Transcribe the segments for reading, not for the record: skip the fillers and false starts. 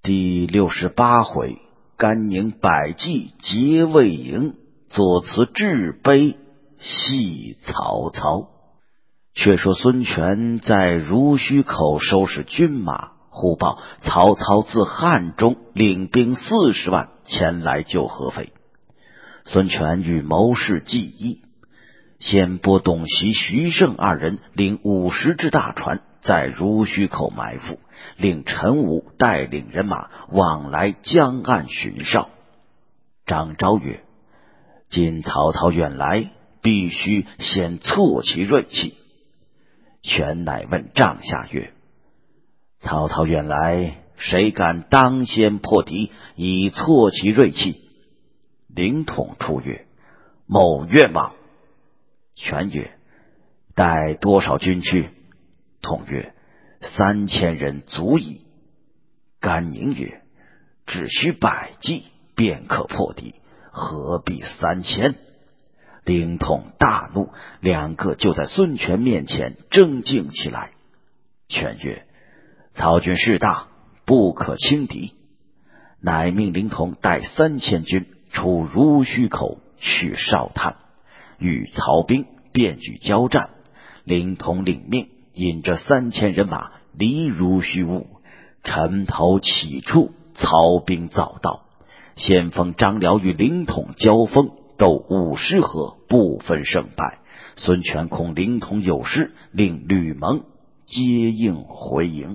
第68回，甘宁百济结魏营，作词致悲系曹操。却说孙权在濡须口收拾军马，忽报曹操自汉中领兵40万前来救合肥。孙权与谋士计议，先拨董袭、徐盛二人领50只大船在濡须口埋伏，令陈武带领人马往来江岸巡哨。张昭曰：今曹操远来，必须先挫其锐气。权乃问帐下曰：曹操远来，谁敢当先破敌，以挫其锐气？凌统出曰：某愿往。权曰：带多少军去？统曰：3000人足矣。甘宁曰：只需100骑，便可破敌，何必3000？凌统大怒，两个就在孙权面前争竞起来。权曰：曹军势大，不可轻敌，乃命凌统带3000军出濡须口去哨探，与曹兵便举交战。凌统领命，引着3000人马离濡须坞，城头起处，曹兵早到。先锋张辽与凌统交锋，斗50合，不分胜败。孙权恐凌统有事，令吕蒙接应回营。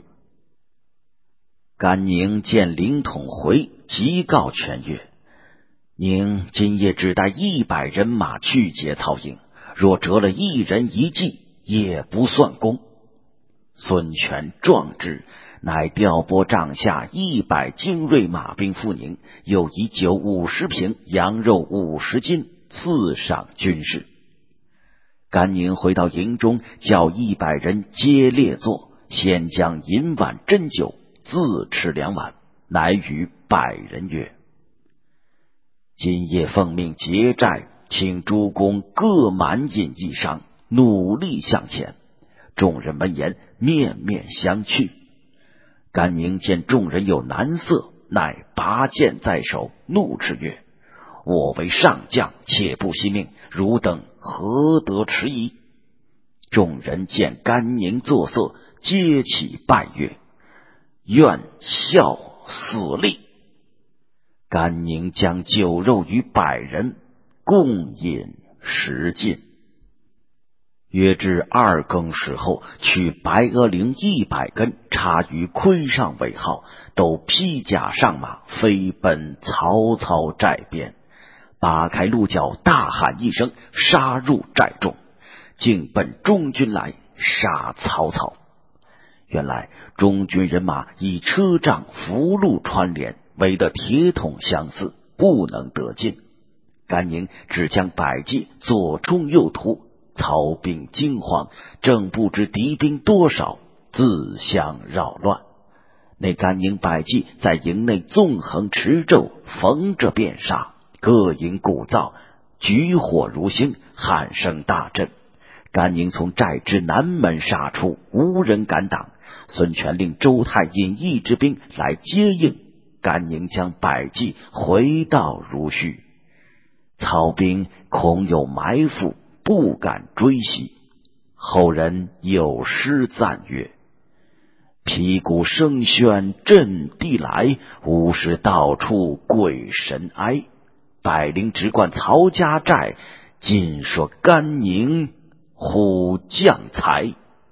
甘宁见凌统回，急告权曰：宁今夜只带100人马去劫曹营，若折了1人1骑，也不算功。孙权壮之，乃调拨帐下100精锐马兵赴宁，又以酒50瓶、羊肉50斤赐赏军士。甘宁回到营中，叫100人皆列坐，先将银碗斟酒，自吃2碗，乃与100人曰：今夜奉命劫寨，请诸公各满饮一觞，努力向前。众人闻言，面面相觑。甘宁见众人有难色，乃拔剑在手，怒斥曰：我为上将，且不惜命，汝等何得迟疑？众人见甘宁作色，皆起拜曰：愿效死力。甘宁将酒肉与100人共饮食尽。约至2更时后，取白鹅翎100根，插于盔上为号，都披甲上马，飞奔曹操寨边，扒开鹿角，大喊一声，杀入寨中，竟奔中军来杀曹操。原来中军人马以车仗俘虏穿连，围得铁桶相似，不能得进。甘宁只将100骑左冲右突，曹兵惊慌，正不知敌兵多少，自相扰乱。那甘宁100骑在营内纵横驰骤，逢着便杀，各营鼓噪，举火如星，喊声大震。甘宁从寨之南门杀出，无人敢挡。孙权令周泰引1支兵来接应，甘宁将100骑回到濡须。曹兵恐有埋伏，不敢追袭。后人有诗赞曰：皮鼓声喧震地来，无时到处鬼神哀。百灵直贯曹家寨，尽说甘宁虎将才。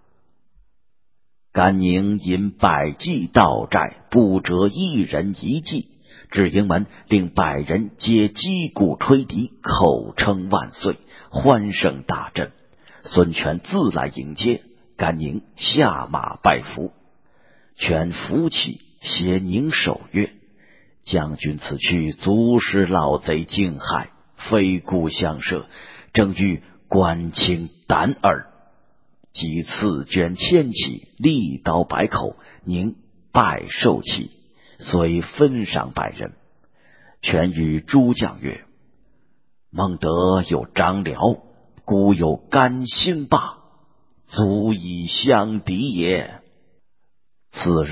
甘宁引100骑到寨，不折1人1骑，至营门，令100人皆击鼓吹笛，口称万岁，欢声大振。孙权自来迎接，甘宁下马拜服。权扶起，携宁手曰：将军此去，足使老贼惊骇，非故相射，正欲关清胆耳。即赐卷千骑，利刀100口，宁拜受起，遂分赏100人。权与诸将曰：孟德有张辽，孤有甘兴霸，足以相敌也。次日，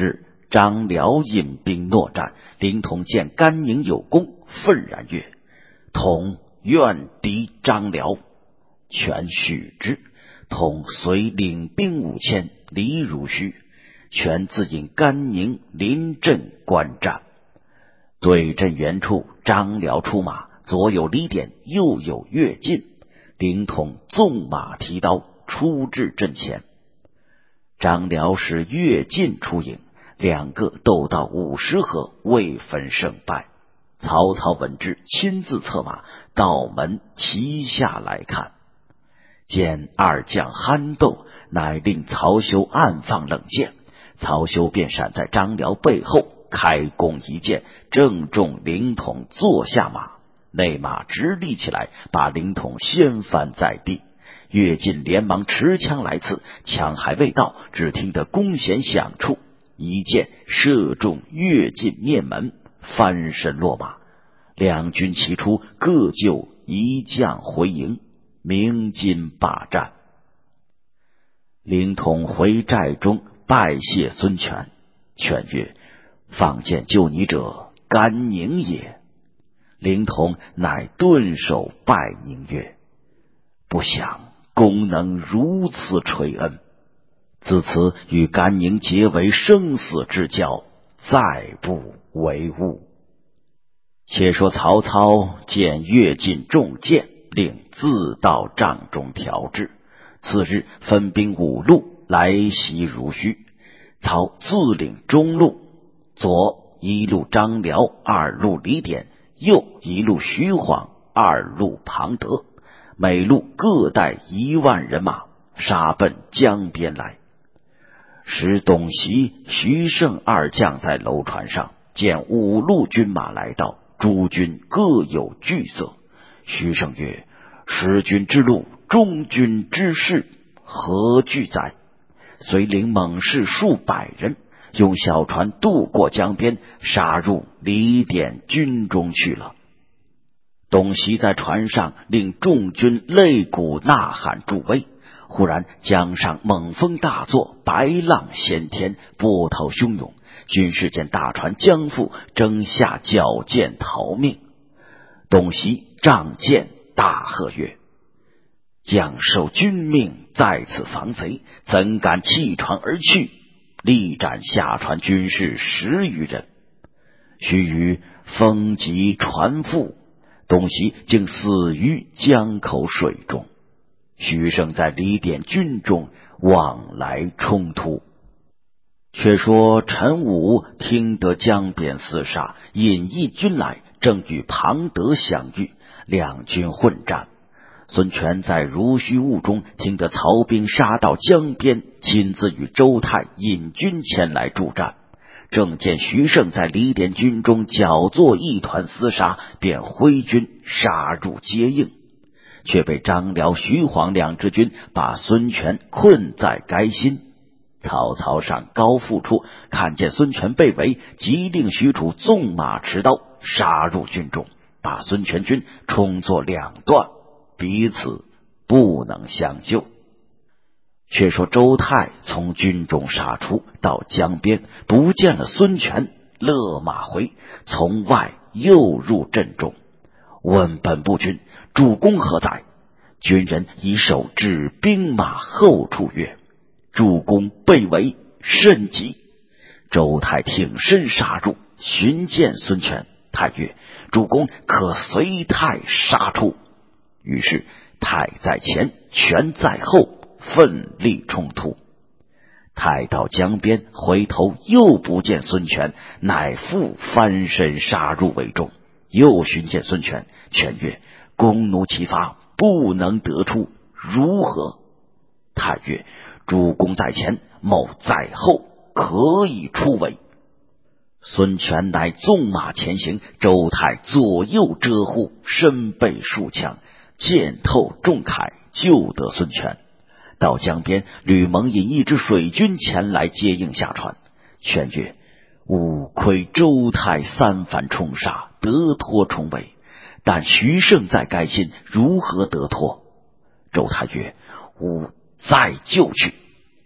张辽引兵搦战，灵统见甘宁有功，愤然曰：统愿敌张辽。权许之，统遂领兵5000离汝须。权自引甘宁临阵观战，对阵原处，张辽出马，左有李典，右有乐进。灵统纵马提刀，出至阵前。张辽使乐进出营，两个斗到50合，未分胜败。曹操闻之，亲自策马到门旗下来看，见二将酣斗，乃令曹休暗放冷箭。曹休便闪在张辽背后，开弓一箭，正中灵统坐下马，内马直立起来，把灵统掀翻在地。乐进连忙持枪来刺，枪还未到，只听得弓弦响处，一箭射中乐进面门，翻身落马。两军齐出，各就一将回营，鸣金罢战。灵统回寨中拜谢孙权，权曰：放箭救你者，甘宁也。灵统乃顿首拜宁曰：不想公能如此垂恩，自此与甘宁结为生死之交，再不为误。且说曹操见乐进中箭，令自到帐中调制。次日分兵5路来袭汝须。曹自领中路，左一路张辽，2路李典，右一路徐晃，2路庞德，每路各带1万人马，杀奔江边来。使董袭、徐盛二将在楼船上，见5路军马来到，诸军各有惧色。徐盛曰：使君之路，中军之事，何惧哉？遂领猛士数百人，用小船渡过江边，杀入李典军中去了。董袭在船上令众军擂鼓呐喊助威。忽然江上猛风大作，白浪掀天，波涛汹涌，军士见大船将覆，争下矫剑逃命。董袭仗剑大喝曰：将受君命，在此防贼，怎敢弃船而去？力斩下船军士10余人。须臾风急船覆，董袭竟死于江口水中。徐盛在李典军中往来冲突。却说陈武听得江边厮杀，引义军来，正与庞德相遇，两军混战。孙权在濡须雾中听得曹兵杀到江边，亲自与周泰引军前来助战。正见徐盛在李典军中搅作一团厮杀，便挥军杀入接应，却被张辽、徐晃两支军把孙权困在该心。曹操上高阜处，看见孙权被围，急令许褚纵马持刀杀入军中，把孙权军冲作两段，彼此不能相救。却说周泰从军中杀出，到江边不见了孙权，勒马回，从外又入阵中，问本部军主公何在？军人以手指兵马后处曰：主公被围，甚急。周泰挺身杀入，寻见孙权，泰曰：主公可随泰杀出。于是泰在前，权在后，奋力冲突。泰到江边，回头又不见孙权，乃复翻身杀入围中，又寻见孙权。权曰：弓弩齐发，不能得出，如何？泰曰：主公在前，某在后，可以出围。孙权乃纵马前行，周泰左右遮护，身背数枪，箭透众铠，救得孙权。到江边，吕蒙引一支水军前来接应下船。权曰：吾亏周泰3番冲杀，得脱重围，但徐盛在该心，如何得脱？周泰曰：吾再救去。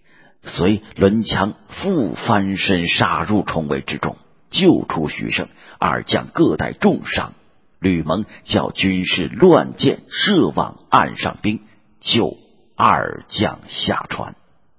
随抡枪复翻身杀入重围之中，救出徐盛，二将各带重伤。吕蒙叫军士乱箭射往岸上兵，救二将下船。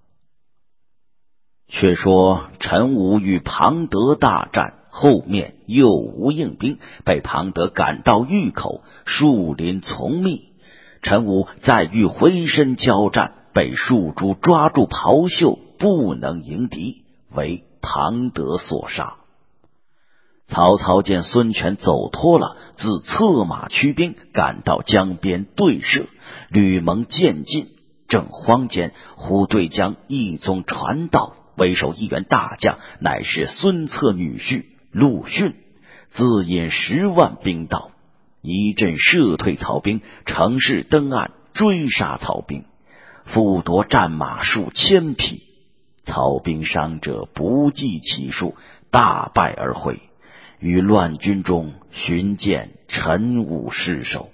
却说陈武与庞德大战，后面又无应兵，被庞德赶到峪口，树林丛密。陈武再欲回身交战，被树猪抓住袍袖，不能迎敌，为庞德所杀。曹操见孙权走脱了，自策马驱兵赶到江边对射。吕蒙渐进，正慌间，忽对将一宗传到，为首一员大将，乃是孙策女婿陆逊，自引10万兵到，一阵射退曹兵，乘势登岸追杀曹兵，复夺战马数千匹。曹兵伤者不计其数，大败而回。于乱军中寻见陈武尸首。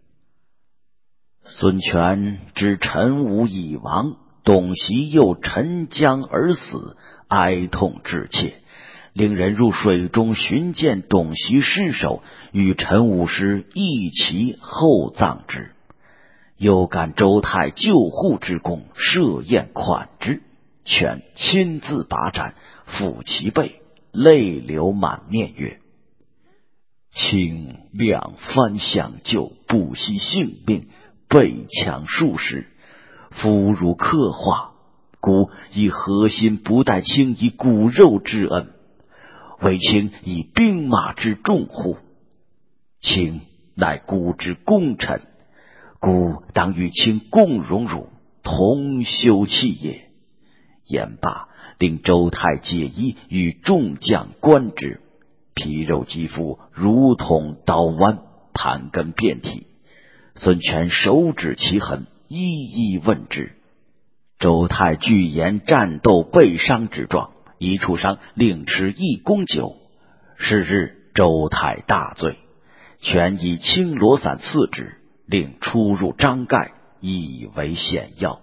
孙权知陈武已亡，董袭又沉江而死，哀痛至切，令人入水中寻见董袭尸首，与陈武尸一齐厚葬之。又感周泰救护之功，设宴款之。权亲自把斩，抚其背，泪流满面曰：卿两番相救，不惜性命，被强数十，夫如刻画，故以何心不待卿以骨肉之恩？为卿以兵马之重乎？卿乃孤之功臣，故当与卿共荣辱，同休戚也。言罢，令周泰解衣，与众将观之，皮肉肌肤如同刀剜，盘根遍体。孙权手指其痕，一一问之。周泰具言战斗被伤之状，一处伤令吃1公酒。是日，周泰大醉，权以青罗伞赐之，令出入张盖，以为险要。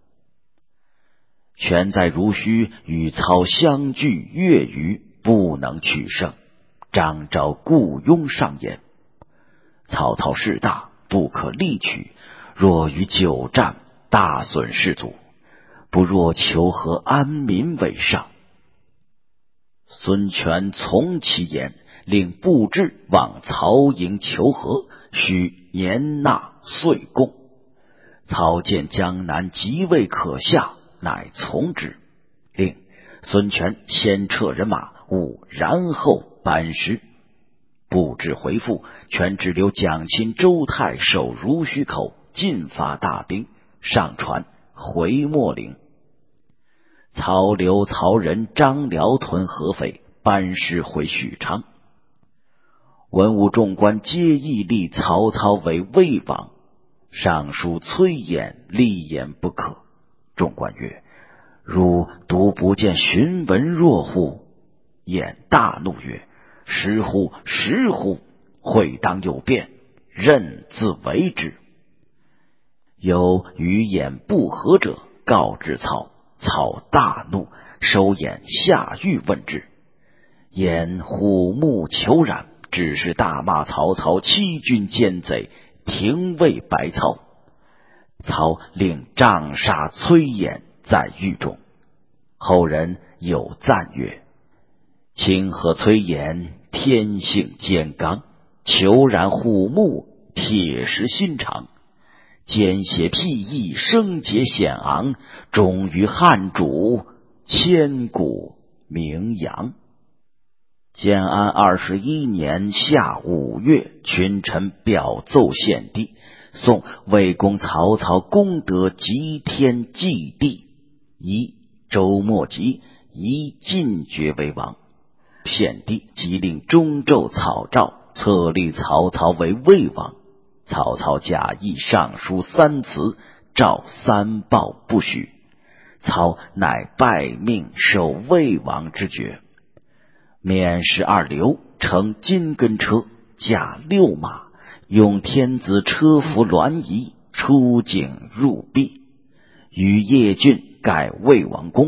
权在濡须与操相距月余，不能取胜。张昭雇佣上言：曹操势大，不可力取，若与久战，大损士卒，不若求和安民为上。孙权从其言，令布置往曹营求和，须年纳岁贡。操见江南极未可下，乃从之，令孙权先撤人马，勿然后班师。布置回复，权只留蒋钦、周泰守濡须口，进发大兵，上船回秣陵。曹刘、曹仁、张辽屯合肥，班师回许昌。文武众官皆议立曹操为魏王，尚书崔琰立言不可。众官曰：汝独不见荀文若乎？琰大怒曰：实乎，实乎！会当有变，任自为之。有与琰不和者，告知操。操大怒，收琰下狱问之。琰虎目虬髯，只是大骂曹操欺君奸贼，廷尉白操。操令杖杀崔琰，在狱中。后人有赞曰：卿和崔琰天性坚刚，虬髯虎目，铁石心肠，奸邪僻义，生节显昂，忠于汉主，千古名扬。建安21年夏5月，群臣表奏献帝，宋魏公曹操功德极天祭地，以周末吉，以进爵为王。献帝即令中奏草诏，册立曹操为魏王。曹操假意上书3辞，诏3报不许。操乃拜命受魏王之爵。免12流，乘金根车，驾6马，用天子车服銮仪，出境入壁。与叶郡盖魏王宫，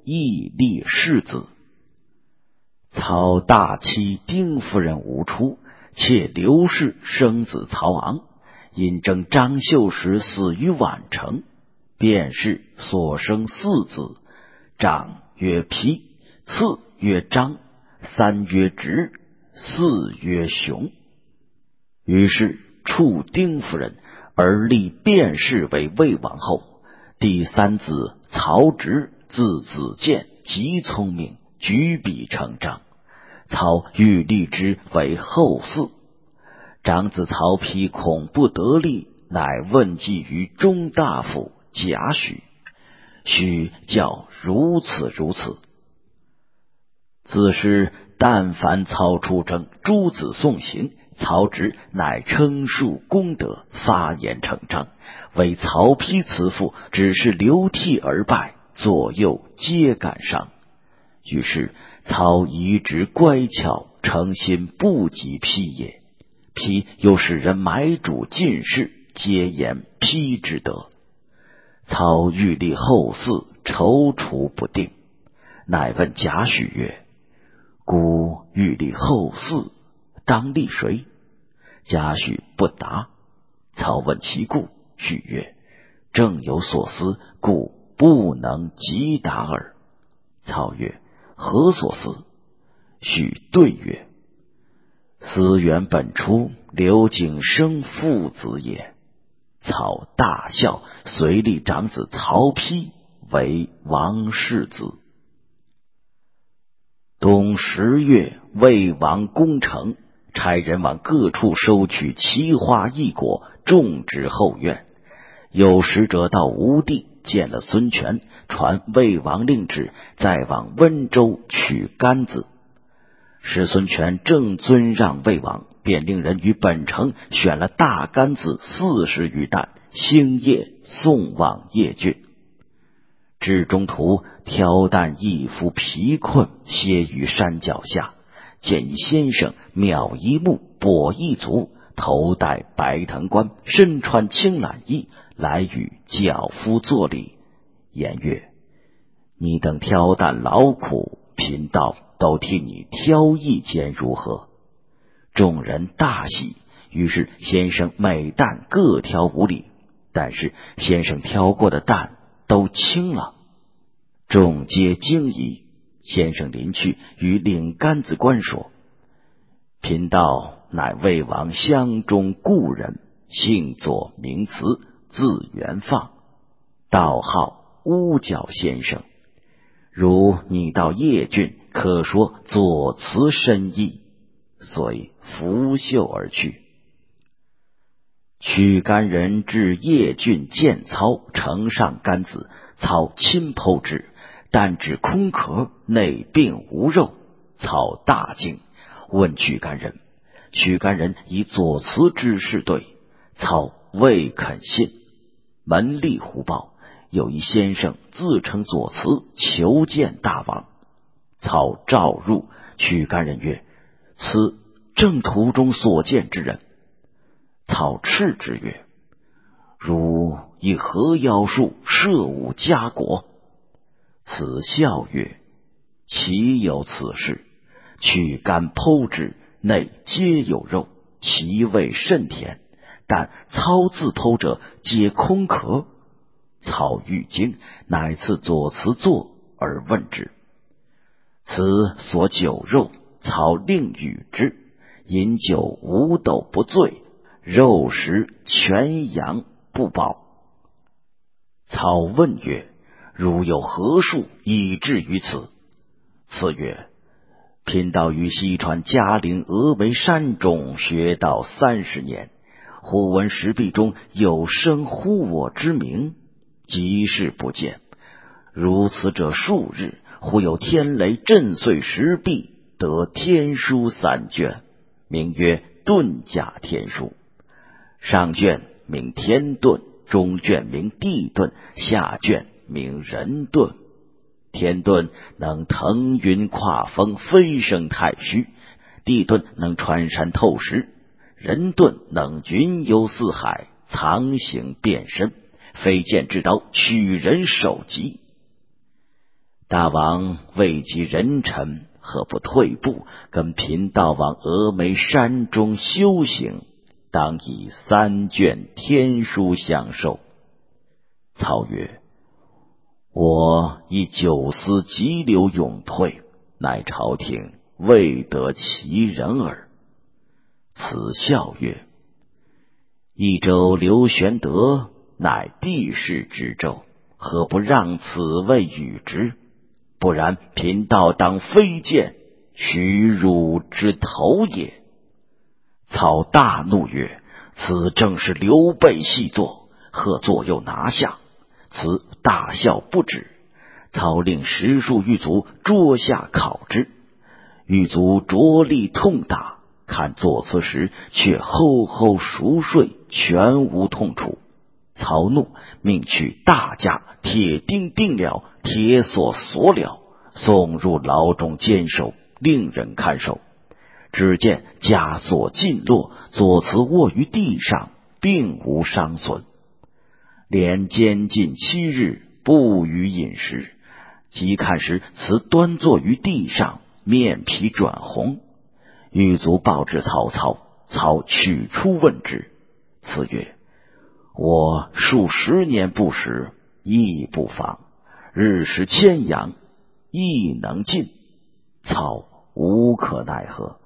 义立世子。曹大妻丁夫人无出，妾刘氏生子曹昂，因征张绣时死于宛城。卞氏所生四子，长曰丕，次曰张，三曰直，四曰雄。于是处丁夫人，而立卞氏为魏王后。第三子曹植，字子建，极聪明，举笔成章。曹欲立之为后嗣。长子曹丕恐不得力，乃问计于中大夫贾诩，诩教如此如此。自是但凡曹出征，诸子送行，曹植乃称述功德，发言成章。为曹丕慈父，只是流涕而败，左右皆感伤。于是曹移植乖巧，诚心不及丕也。丕又使人买主进士，皆言丕之德。曹欲立后嗣，踌躇不定，乃问贾诩曰：孤欲立后嗣，当立谁？贾诩不答。曹问其故，诩曰：正有所思，故不能即答耳。曹曰：何所思？诩对曰：思源本出，刘景生父子也。曹大笑，遂立长子曹丕为王世子。冬10月，魏王攻城，差人往各处收取奇花异果，种植后院。有使者到吴地，见了孙权，传魏王令旨，再往温州取柑子。使孙权正尊让魏王，便令人于本城选了大柑子40余担，星夜送往邺郡。至中途，挑担一夫疲困，歇于山脚下，见一先生渺一目，跛一足，头戴白藤冠，身穿青襴衣，来与脚夫作礼，言曰：你等挑担劳苦，贫道都替你挑一间如何？众人大喜，于是先生每担各挑5里，但是先生挑过的担都轻了。众皆惊疑。先生临去，与领柑子官说：贫道乃魏王乡中故人，姓左名慈，字元放，道号乌角先生。如你到邺郡，可说左慈深意，所以拂袖而去。取柑人至邺郡见操，呈上柑子，操亲剖之，但只空壳，内并无肉。操大惊，问取柑人，取柑人以左慈之事对，操未肯信。门吏胡报，有一先生自称左慈，求见大王。操召入，取柑人曰：此正途中所见之人。操斥之曰：汝以何妖术摄吾家国？此笑曰：岂有此事？取柑剖之，内皆有肉，其味甚甜，但操自剖者皆空壳。操欲惊，乃赐左慈坐而问之。此所酒肉，操令与之，饮酒无斗不醉，肉食全阳不饱。操问曰：汝有何术以至于此？次曰：贫道于西川嘉陵峨眉山中学道30年，忽闻石壁中有声呼我之名，即是不见。如此者数日，忽有天雷震碎石壁，得天书3卷，名曰遁甲天书。上卷名天遁，中卷名地遁，下卷名人遁。天遁能腾云跨风，飞升太虚；地遁能穿山透石；人遁能云游四海，藏形变身，飞剑之刀，取人首级。 大王位极人臣，何不退步，跟贫道往峨眉山中修行，当以3卷天书相授。曹曰：我亦久思急流勇退，乃朝廷未得其人耳。此笑曰：益州刘玄德乃帝室之胄，何不让此位与之？不然贫道当飞剑取汝之头也。曹大怒曰：此正是刘备细作，何左右拿下？此大笑不止。曹令10数狱卒捉下考之，狱卒着力痛打，看作词时却吼吼熟睡，全无痛楚。曹怒，命取大枷，铁钉钉了，铁锁锁了，送入牢中监守，令人看守。只见枷锁尽落，左慈卧于地上，并无伤损。连监禁7日，不予饮食。即看时，慈端坐于地上，面皮转红。狱卒报至曹操，操取出问之。慈曰：我数10年不食，亦不妨，日食千阳，亦能尽。操无可奈何。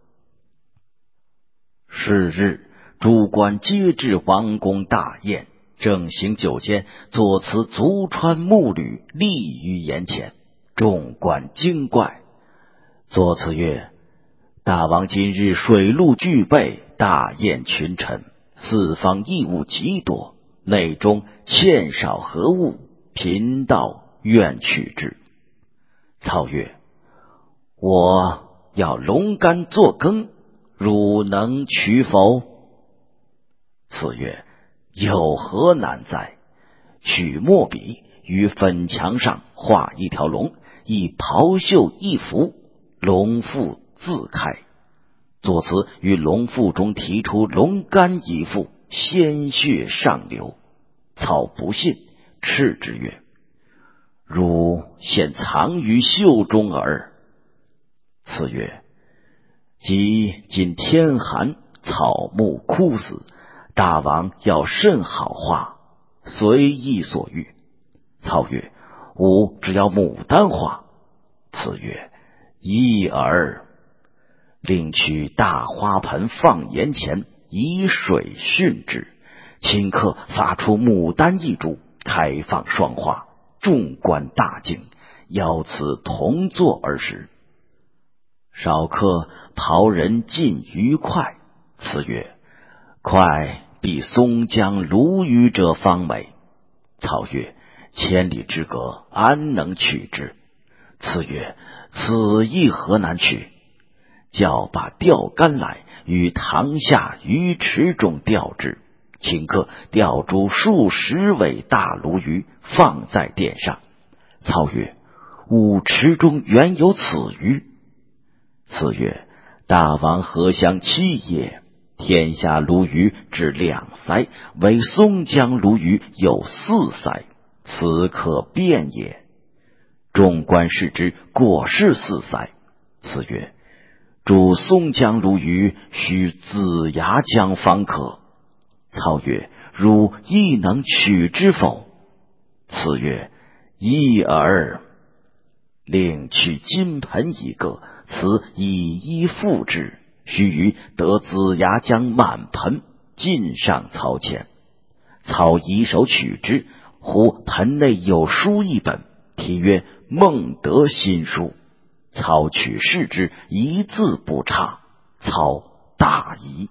是日，诸官皆至王宫大宴，正行酒间，左慈足穿木履，立于檐前。众官惊怪。左慈曰：大王今日水陆俱备，大宴群臣，四方异物极多，内中欠少何物？贫道愿取之。操曰：我要龙肝作羹，汝能取否？次曰：有何难哉？取墨笔，于粉墙上画一条龙，以袍袖一拂，龙腹自开。作词于龙腹中提出龙肝一副，鲜血上流。操不信，斥之曰：汝现藏于袖中耳。次曰：即今天寒，草木枯死，大王要甚好画，随意所欲。操曰：吾只要牡丹花。次曰：一耳。另取大花盆放檐前，以水熏之，顷刻发出牡丹一株，开放双花。众官大惊，邀此同坐而食。少客袍人尽愉快。次曰：快比松江鲈鱼者方美。操曰：千里之隔，安能取之？次曰：此亦何难取？叫把钓竿来，于塘下鱼池中钓之。顷刻钓出数10尾大鲈鱼，放在殿上。操曰：吾池中原有此鱼。次曰：大王何相欺也？天下鲈鱼只2腮，唯松江鲈鱼有4腮，此可辨也。众官视之，果是4腮。次曰：煮松江鲈鱼，须子牙浆方可。操曰：汝亦能取之否？次曰：一耳。另取金盆一个，此以一复之，须臾得子牙浆满盆，尽上操前。操以手取之，忽盆内有书一本，题曰《孟德新书》。操取视之，一字不差。操大疑。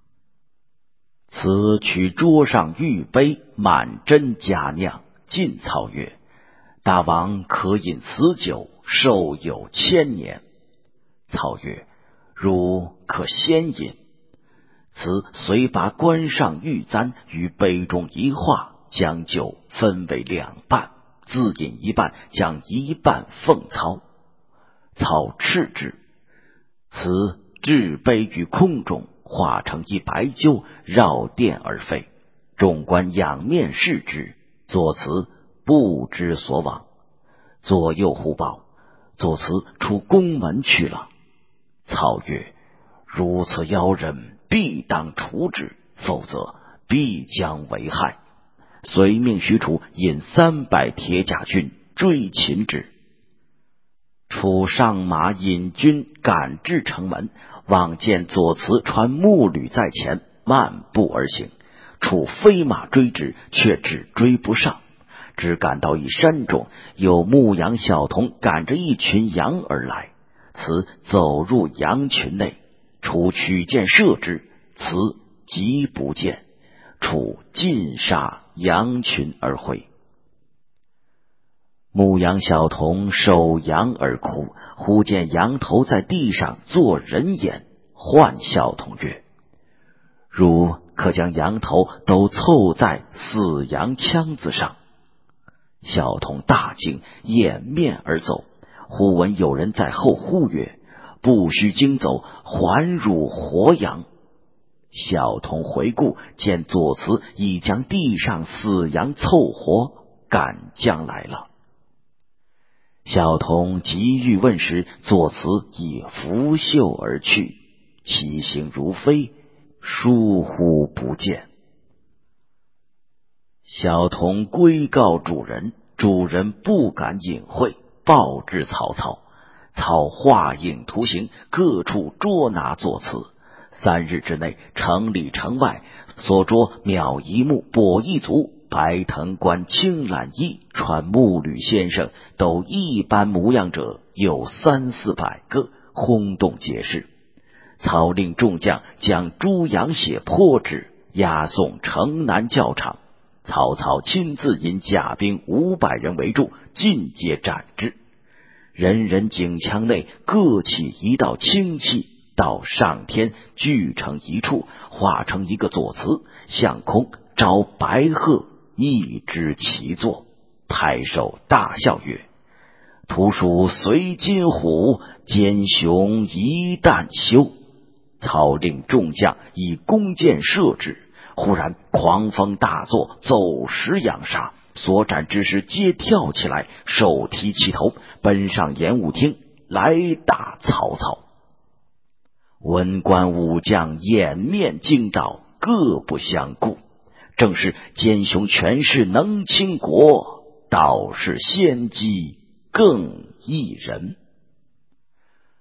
此取桌上玉杯，满斟佳酿，进操曰：大王可饮此酒，寿有1000年。操曰：汝可先饮。此遂把官上玉簪于杯中一化，将酒分为2半，自饮一半，将一半奉操。操斥之，此置杯于空中，化成一白鸠，绕殿而飞。众官仰面视之，作辞不知所往。 左右互报，左慈出宫门去了。操曰：如此妖人，必当除之，否则必将为害。遂命许褚引300铁甲军追擒之。楚上马引军赶至城门，望见左慈传木履在前，漫步而行。楚飞马追之，却只追不上。只赶到一山中，有牧羊小童赶着一群羊而来。慈走入羊群内，楚取剑射之，慈即不见。楚尽杀羊群而回。牧羊小童守羊而哭，忽见羊头在地上做人眼，唤小童曰：汝可将羊头都凑在死羊腔子上。小童大惊，掩面而走。忽闻有人在后呼曰：不须惊走，还汝活羊。小童回顾，见左慈已将地上死羊凑活，赶将来了。小童急欲问时，左慈已拂袖而去，其形如飞，疏忽不见。小童归告主人，主人不敢隐晦，报至曹操。操画影图形，各处捉拿左慈。3日之内，城里城外所捉苗一木、跛一足、白藤冠、青懒衣、穿木履先生都一般模样者，有300-400个，轰动街市。操令众将将猪羊血泼之，押送城南教场。曹操亲自引甲兵500人围住，尽皆斩之。人人颈腔内各起一道清气，到上天聚成一处，化成一个左慈，向空招白鹤，一之其作，拍手大笑曰：徒属随金虎，奸雄一旦休。操令众将以弓箭射之，忽然狂风大作，走石扬沙，所斩之士皆跳起来，手提其头，奔上演武厅来打曹操。文官武将掩面惊倒，各不相顾。正是奸雄权势能倾国，道是先机更益人。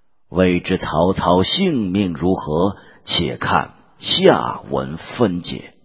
未知曹操性命如何，且看下文分解。